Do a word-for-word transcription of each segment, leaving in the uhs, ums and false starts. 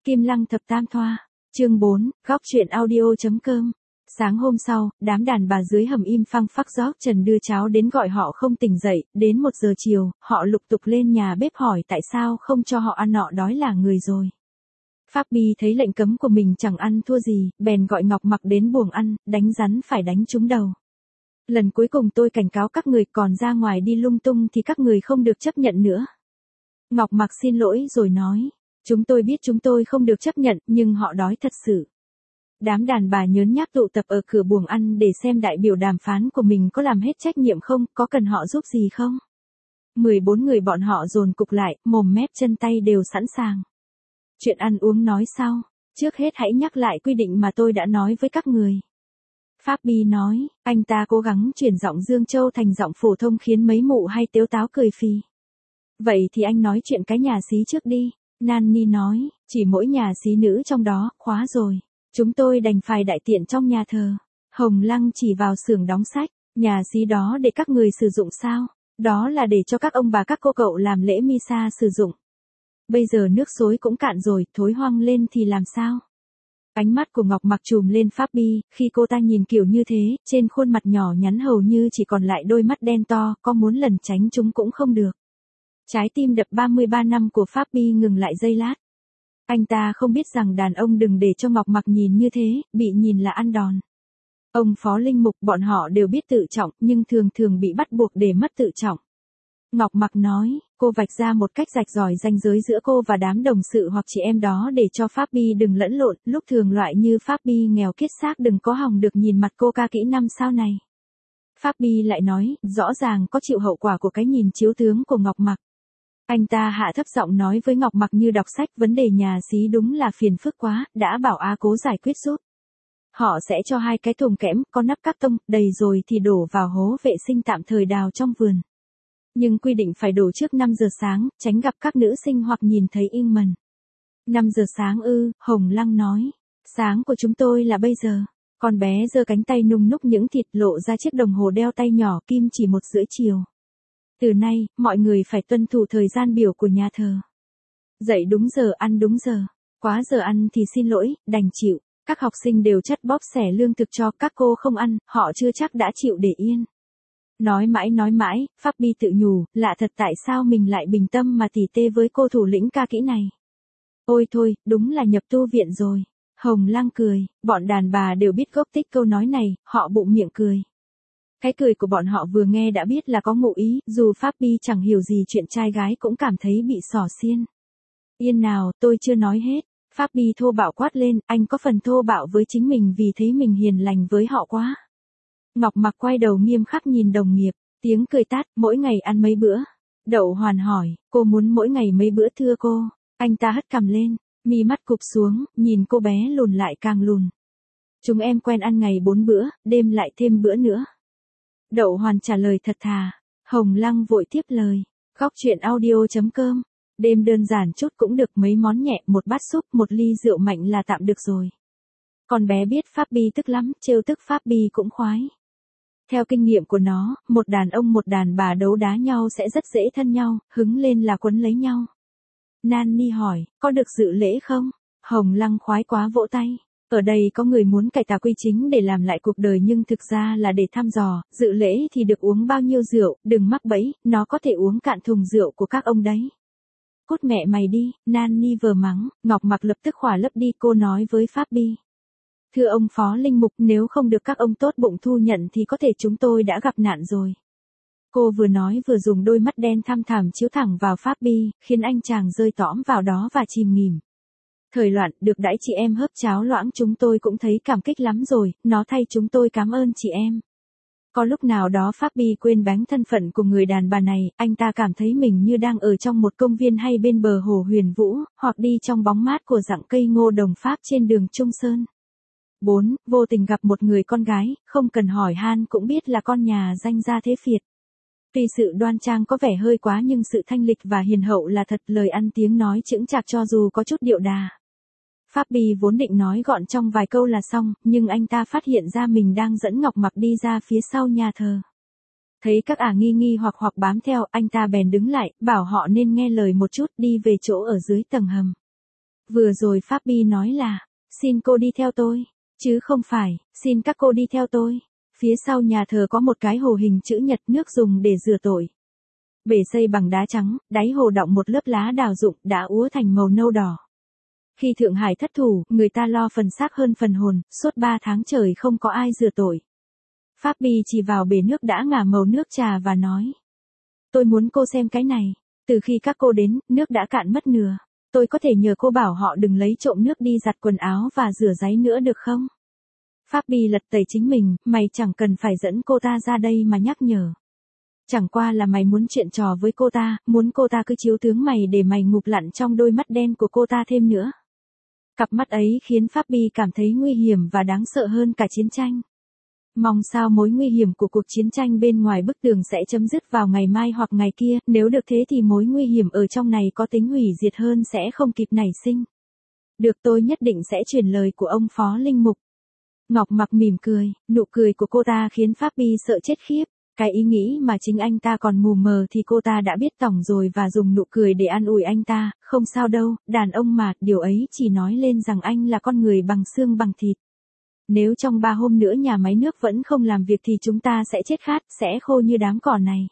Kim Lăng thập tam thoa, chương bốn, góc truyện audio.com. Sáng hôm sau, đám đàn bà dưới hầm im phăng phắc rót trần đưa cháo đến gọi họ không tỉnh dậy, đến một giờ chiều, họ lục tục lên nhà bếp hỏi tại sao không cho họ ăn, nọ đói là người rồi. Pháp Bi thấy lệnh cấm của mình chẳng ăn thua gì, bèn gọi Ngọc Mặc đến buồng ăn, đánh rắn phải đánh trúng đầu. Lần cuối cùng tôi cảnh cáo các người, còn ra ngoài đi lung tung thì các người không được chấp nhận nữa. Ngọc Mặc xin lỗi rồi nói, chúng tôi biết chúng tôi không được chấp nhận, nhưng họ đói thật sự. Đám đàn bà nhớn nhác tụ tập ở cửa buồng ăn để xem đại biểu đàm phán của mình có làm hết trách nhiệm không, có cần họ giúp gì không. mười bốn người bọn họ dồn cục lại, mồm mép chân tay đều sẵn sàng. Chuyện ăn uống nói sau, trước hết hãy nhắc lại quy định mà tôi đã nói với các người. Pháp Bi nói, anh ta cố gắng chuyển giọng Dương Châu thành giọng phổ thông khiến mấy mụ hay tếu táo cười phì. Vậy thì anh nói chuyện cái nhà xí trước đi. Nani nói, chỉ mỗi nhà xí nữ trong đó, khóa rồi. Chúng tôi đành phải đại tiện trong nhà thờ. Hồng Lăng chỉ vào xưởng đóng sách, nhà xí đó để các người sử dụng sao? Đó là để cho các ông bà các cô cậu làm lễ misa sử dụng. Bây giờ nước xối cũng cạn rồi, thối hoang lên thì làm sao? Ánh mắt của Ngọc Mặc trùm lên Pháp Bi, khi cô ta nhìn kiểu như thế, trên khuôn mặt nhỏ nhắn hầu như chỉ còn lại đôi mắt đen to, có muốn lẩn tránh chúng cũng không được. Trái tim đập ba mươi ba năm của Pháp Bi ngừng lại giây lát. Anh ta không biết rằng đàn ông đừng để cho Ngọc Mặc nhìn như thế, bị nhìn là ăn đòn. Ông phó linh mục bọn họ đều biết tự trọng, nhưng thường thường bị bắt buộc để mất tự trọng. Ngọc Mặc nói, cô vạch ra một cách rạch ròi ranh giới giữa cô và đám đồng sự hoặc chị em đó để cho Pháp Bi đừng lẫn lộn, lúc thường loại như Pháp Bi nghèo kiết xác đừng có hòng được nhìn mặt cô ca kỹ năm sao này. Pháp Bi lại nói, rõ ràng có chịu hậu quả của cái nhìn chiếu tướng của Ngọc Mặc. Anh ta hạ thấp giọng nói với Ngọc Mặc như đọc sách, vấn đề nhà xí đúng là phiền phức quá, đã bảo A cố giải quyết giúp. Họ sẽ cho hai cái thùng kẽm, có nắp các tông, đầy rồi thì đổ vào hố vệ sinh tạm thời đào trong vườn. Nhưng quy định phải đổ trước năm giờ sáng, tránh gặp các nữ sinh hoặc nhìn thấy in mần. năm giờ sáng ư, Hồng Lăng nói. Sáng của chúng tôi là bây giờ. Con bé giơ cánh tay nung núc những thịt, lộ ra chiếc đồng hồ đeo tay nhỏ kim chỉ một rưỡi chiều. Từ nay, mọi người phải tuân thủ thời gian biểu của nhà thờ. Dậy đúng giờ, ăn đúng giờ. Quá giờ ăn thì xin lỗi, đành chịu. Các học sinh đều chắt bóp xẻ lương thực cho, các cô không ăn, họ chưa chắc đã chịu để yên. Nói mãi nói mãi, Pháp Bi tự nhủ, lạ thật tại sao mình lại bình tâm mà tỉ tê với cô thủ lĩnh ca kỹ này. Ôi thôi, đúng là nhập tu viện rồi. Hồng Lăng cười, bọn đàn bà đều biết gốc tích câu nói này, họ bụng miệng cười. Cái cười của bọn họ vừa nghe đã biết là có ngụ ý, dù Pháp Bi chẳng hiểu gì chuyện trai gái cũng cảm thấy bị xỏ xiên. Yên nào, tôi chưa nói hết. Pháp Bi thô bạo quát lên, anh có phần thô bạo với chính mình vì thấy mình hiền lành với họ quá. Ngọc Mặc quay đầu nghiêm khắc nhìn đồng nghiệp, tiếng cười tát, mỗi ngày ăn mấy bữa. Đậu Hoàn hỏi, cô muốn mỗi ngày mấy bữa thưa cô? Anh ta hất cằm lên, mi mắt cụp xuống, nhìn cô bé lùn lại càng lùn. Chúng em quen ăn ngày bốn bữa, đêm lại thêm bữa nữa. Đậu Hoàn trả lời thật thà. Hồng Lăng vội tiếp lời, góc truyện audio.com. Đêm đơn giản chút cũng được, mấy món nhẹ, một bát súp, một ly rượu mạnh là tạm được rồi. Con bé biết Pháp Bi tức lắm, trêu tức Pháp Bi cũng khoái. Theo kinh nghiệm của nó, một đàn ông một đàn bà đấu đá nhau sẽ rất dễ thân nhau, hứng lên là quấn lấy nhau. Nani hỏi, có được dự lễ không? Hồng Lăng khoái quá vỗ tay. Ở đây có người muốn cải tà quy chính để làm lại cuộc đời nhưng thực ra là để thăm dò, dự lễ thì được uống bao nhiêu rượu, đừng mắc bẫy, nó có thể uống cạn thùng rượu của các ông đấy. Cút mẹ mày đi, Nani vừa mắng, Ngọc Mặc lập tức khỏa lấp đi, cô nói với Pháp Bi. Thưa ông phó linh mục, nếu không được các ông tốt bụng thu nhận thì có thể chúng tôi đã gặp nạn rồi. Cô vừa nói vừa dùng đôi mắt đen thăm thẳm chiếu thẳng vào Pháp Bi, khiến anh chàng rơi tõm vào đó và chìm nghỉm. Thời loạn, được đãi chị em hớp cháo loãng chúng tôi cũng thấy cảm kích lắm rồi, nó thay chúng tôi cảm ơn chị em. Có lúc nào đó Pháp Bi quên bánh thân phận của người đàn bà này, anh ta cảm thấy mình như đang ở trong một công viên hay bên bờ hồ Huyền Vũ, hoặc đi trong bóng mát của rặng cây ngô đồng Pháp trên đường Trung Sơn. bốn. Vô tình gặp một người con gái, không cần hỏi han cũng biết là con nhà danh gia thế Việt. Tuy sự đoan trang có vẻ hơi quá nhưng sự thanh lịch và hiền hậu là thật, lời ăn tiếng nói chững chạc cho dù có chút điệu đà. Pháp Bi vốn định nói gọn trong vài câu là xong, nhưng anh ta phát hiện ra mình đang dẫn Ngọc Mặc đi ra phía sau nhà thờ. Thấy các ả nghi nghi hoặc hoặc bám theo, anh ta bèn đứng lại, bảo họ nên nghe lời một chút, đi về chỗ ở dưới tầng hầm. Vừa rồi Fabi nói là, xin cô đi theo tôi, chứ không phải, xin các cô đi theo tôi. Phía sau nhà thờ có một cái hồ hình chữ nhật, nước dùng để rửa tội. Bể xây bằng đá trắng, đáy hồ đọng một lớp lá đào rụng đã úa thành màu nâu đỏ. Khi Thượng Hải thất thủ, người ta lo phần xác hơn phần hồn, suốt ba tháng trời không có ai rửa tội. Fabi chỉ vào bể nước đã ngả màu nước trà và nói. Tôi muốn cô xem cái này. Từ khi các cô đến, nước đã cạn mất nửa. Tôi có thể nhờ cô bảo họ đừng lấy trộm nước đi giặt quần áo và rửa giấy nữa được không? Fabi lật tẩy chính mình, mày chẳng cần phải dẫn cô ta ra đây mà nhắc nhở. Chẳng qua là mày muốn chuyện trò với cô ta, muốn cô ta cứ chiếu tướng mày để mày ngụp lặn trong đôi mắt đen của cô ta thêm nữa. Cặp mắt ấy khiến Fabi cảm thấy nguy hiểm và đáng sợ hơn cả chiến tranh. Mong sao mối nguy hiểm của cuộc chiến tranh bên ngoài bức tường sẽ chấm dứt vào ngày mai hoặc ngày kia, nếu được thế thì mối nguy hiểm ở trong này có tính hủy diệt hơn sẽ không kịp nảy sinh. Được, tôi nhất định sẽ truyền lời của ông Phó Linh Mục. Ngọc Mặc mỉm cười, nụ cười của cô ta khiến Fabi sợ chết khiếp. Cái ý nghĩ mà chính anh ta còn mù mờ thì cô ta đã biết tỏng rồi và dùng nụ cười để an ủi anh ta, không sao đâu, đàn ông mà, điều ấy chỉ nói lên rằng anh là con người bằng xương bằng thịt. Nếu trong ba hôm nữa nhà máy nước vẫn không làm việc thì chúng ta sẽ chết khát, sẽ khô như đám cỏ này.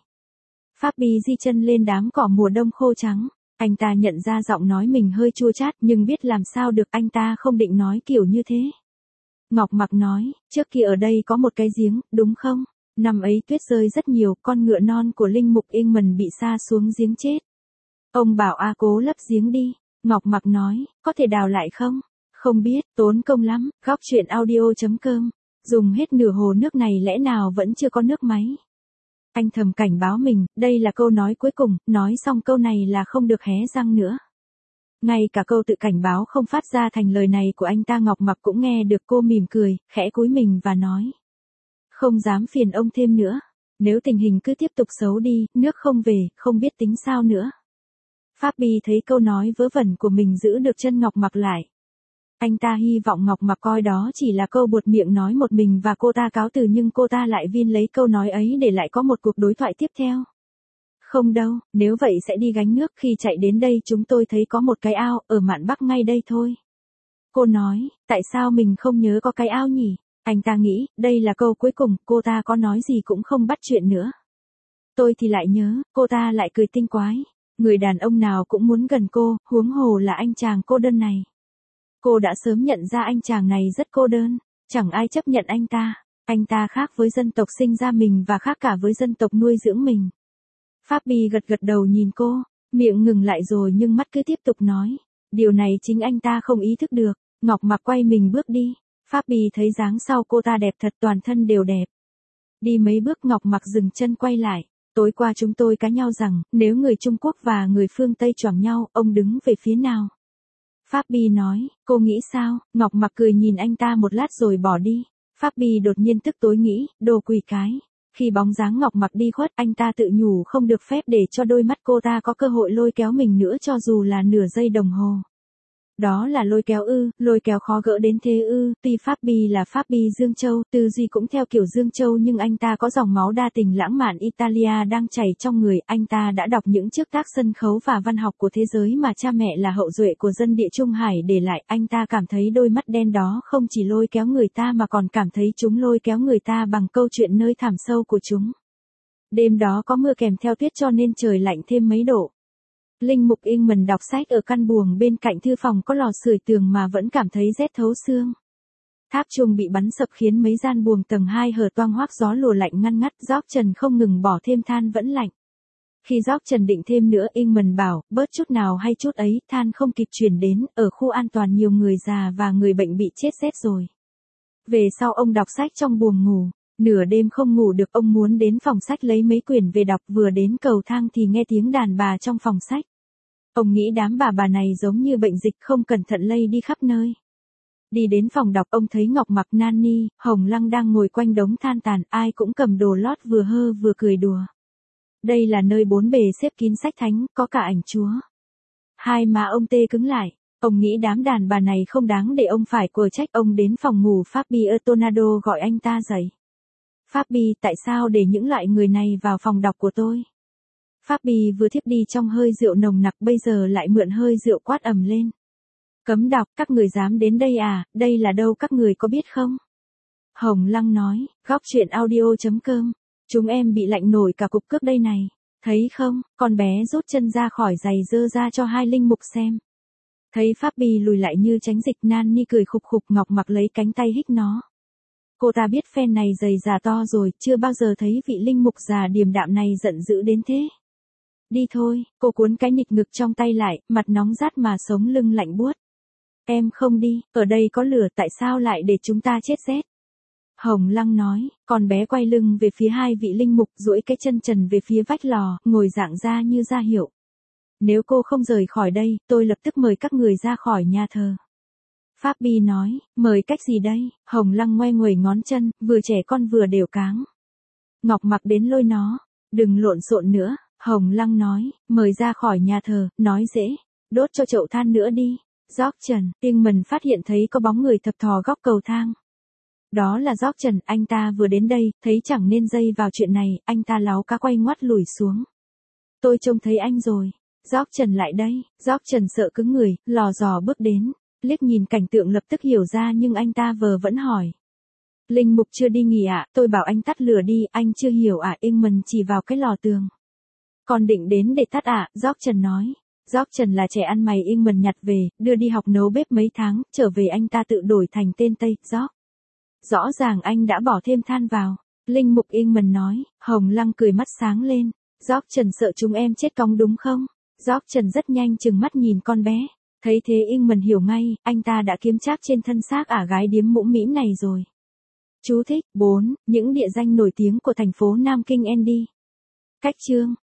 Fabi di chân lên đám cỏ mùa đông khô trắng. Anh ta nhận ra giọng nói mình hơi chua chát nhưng biết làm sao được, anh ta không định nói kiểu như thế. Ngọc Mặc nói, trước kia ở đây có một cái giếng, đúng không? Năm ấy tuyết rơi rất nhiều, con ngựa non của Linh Mục Ingman bị sa xuống giếng chết. Ông bảo A cố lấp giếng đi. Ngọc Mặc nói, có thể đào lại không? Không biết, tốn công lắm. Góc truyện audio chấm com. Dùng hết nửa hồ nước này lẽ nào vẫn chưa có nước máy. Anh thầm cảnh báo mình, đây là câu nói cuối cùng, nói xong câu này là không được hé răng nữa. Ngay cả câu tự cảnh báo không phát ra thành lời này của anh ta Ngọc Mặc cũng nghe được. Cô mỉm cười, khẽ cúi mình và nói. Không dám phiền ông thêm nữa. Nếu tình hình cứ tiếp tục xấu đi, nước không về, không biết tính sao nữa. Fabi thấy câu nói vớ vẩn của mình giữ được chân Ngọc Mặc lại. Anh ta hy vọng Ngọc Mặc coi đó chỉ là câu buột miệng nói một mình và cô ta cáo từ, nhưng cô ta lại viên lấy câu nói ấy để lại có một cuộc đối thoại tiếp theo. Không đâu, nếu vậy sẽ đi gánh nước, khi chạy đến đây chúng tôi thấy có một cái ao, ở mạn Bắc ngay đây thôi. Cô nói, tại sao mình không nhớ có cái ao nhỉ? Anh ta nghĩ, đây là câu cuối cùng, cô ta có nói gì cũng không bắt chuyện nữa. Tôi thì lại nhớ, cô ta lại cười tinh quái. Người đàn ông nào cũng muốn gần cô, huống hồ là anh chàng cô đơn này. Cô đã sớm nhận ra anh chàng này rất cô đơn, chẳng ai chấp nhận anh ta. Anh ta khác với dân tộc sinh ra mình và khác cả với dân tộc nuôi dưỡng mình. Fabi gật gật đầu nhìn cô, miệng ngừng lại rồi nhưng mắt cứ tiếp tục nói. Điều này chính anh ta không ý thức được. Ngọc Mặc quay mình bước đi. Fabi thấy dáng sau cô ta đẹp thật, toàn thân đều đẹp. Đi mấy bước Ngọc Mặc dừng chân quay lại. Tối qua chúng tôi cãi nhau rằng, nếu người Trung Quốc và người phương Tây choảng nhau, ông đứng về phía nào? Fabi nói, cô nghĩ sao? Ngọc Mặc cười nhìn anh ta một lát rồi bỏ đi. Fabi đột nhiên tức tối nghĩ, đồ quỷ cái. Khi bóng dáng Ngọc Mặc đi khuất, anh ta tự nhủ không được phép để cho đôi mắt cô ta có cơ hội lôi kéo mình nữa cho dù là nửa giây đồng hồ. Đó là lôi kéo ư, lôi kéo khó gỡ đến thế ư, tuy Fabi là Fabi Dương Châu, tư duy cũng theo kiểu Dương Châu nhưng anh ta có dòng máu đa tình lãng mạn Italia đang chảy trong người, anh ta đã đọc những chiếc tác sân khấu và văn học của thế giới mà cha mẹ là hậu duệ của dân địa Trung Hải để lại, anh ta cảm thấy đôi mắt đen đó không chỉ lôi kéo người ta mà còn cảm thấy chúng lôi kéo người ta bằng câu chuyện nơi thẳm sâu của chúng. Đêm đó có mưa kèm theo tuyết cho nên trời lạnh thêm mấy độ. Linh Mục Ingman đọc sách ở căn buồng bên cạnh thư phòng có lò sưởi tường mà vẫn cảm thấy rét thấu xương. Tháp chuông bị bắn sập khiến mấy gian buồng tầng hai hở toang hoác, gió lùa lạnh ngăn ngắt, George Trần không ngừng bỏ thêm than vẫn lạnh. Khi George Trần định thêm nữa, Ingman bảo, bớt chút nào hay chút ấy, than không kịp chuyển đến, ở khu an toàn nhiều người già và người bệnh bị chết rét rồi. Về sau ông đọc sách trong buồng ngủ. Nửa đêm không ngủ được, ông muốn đến phòng sách lấy mấy quyển về đọc, vừa đến cầu thang thì nghe tiếng đàn bà trong phòng sách. Ông nghĩ đám bà bà này giống như bệnh dịch không cẩn thận lây đi khắp nơi. Đi đến phòng đọc ông thấy Ngọc Mặc, Nani, Hồng Lăng đang ngồi quanh đống than tàn, ai cũng cầm đồ lót vừa hơ vừa cười đùa. Đây là nơi bốn bề xếp kín sách thánh, có cả ảnh Chúa. Hai má ông tê cứng lại. Ông nghĩ đám đàn bà này không đáng để ông phải quở trách. Ông đến phòng ngủ Fabi Tornado gọi anh ta dậy. Fabi, tại sao để những loại người này vào phòng đọc của tôi? Fabi vừa thiếp đi trong hơi rượu nồng nặc, bây giờ lại mượn hơi rượu quát ầm lên. Cấm đọc, các người dám đến đây à, đây là đâu các người có biết không? Hồng Lăng nói, góc chuyện audio.com, chúng em bị lạnh nổi cả cục cước đây này. Thấy không, con bé rút chân ra khỏi giày dơ ra cho hai linh mục xem. Thấy Pháp Bì lùi lại như tránh dịch, Nani cười khục khục, Ngọc Mặc lấy cánh tay hích nó. Cô ta biết phen này giày già to rồi, chưa bao giờ thấy vị linh mục già điềm đạm này giận dữ đến thế. Đi thôi, cô cuốn cái nịt ngực trong tay lại, mặt nóng rát mà sống lưng lạnh buốt. Em không đi, ở đây có lửa, tại sao lại để chúng ta chết rét? Hồng Lăng nói, con bé quay lưng về phía hai vị linh mục, duỗi cái chân trần về phía vách lò, ngồi dạng ra như ra hiệu. Nếu cô không rời khỏi đây, tôi lập tức mời các người ra khỏi nhà thờ. Pháp Bi nói, mời cách gì đây? Hồng Lăng ngoe nguẩy ngón chân, vừa trẻ con vừa đều cáng. Ngọc Mặc đến lôi nó, đừng lộn xộn nữa. Hồng Lăng nói, mời ra khỏi nhà thờ, nói dễ, đốt cho chậu than nữa đi. Gióc Trần, Ingman phát hiện thấy có bóng người thập thò góc cầu thang. Đó là Gióc Trần, anh ta vừa đến đây, thấy chẳng nên dây vào chuyện này, anh ta láu cá quay ngoắt lùi xuống. Tôi trông thấy anh rồi. Gióc Trần lại đây. Gióc Trần sợ cứng người, lò dò bước đến, liếc nhìn cảnh tượng lập tức hiểu ra, nhưng anh ta vờ vẫn hỏi. Linh mục chưa đi nghỉ ạ, à? Tôi bảo anh tắt lửa đi, anh chưa hiểu à? Ingman chỉ vào cái lò tường. Còn định đến để tắt à? Gióc Trần nói. Gióc Trần là trẻ ăn mày Ingman nhặt về, đưa đi học nấu bếp mấy tháng, trở về anh ta tự đổi thành tên Tây, Gióc. Rõ ràng anh đã bỏ thêm than vào. Linh mục Ingman nói. Hồng Lăng cười mắt sáng lên. Gióc Trần sợ chúng em chết cóng đúng không? Gióc Trần rất nhanh chừng mắt nhìn con bé. Thấy thế Ingman hiểu ngay, anh ta đã kiếm trác trên thân xác ả gái điếm mũm mĩm này rồi. Chú thích, bốn, những địa danh nổi tiếng của thành phố Nam Kinh Andy. Cách chương.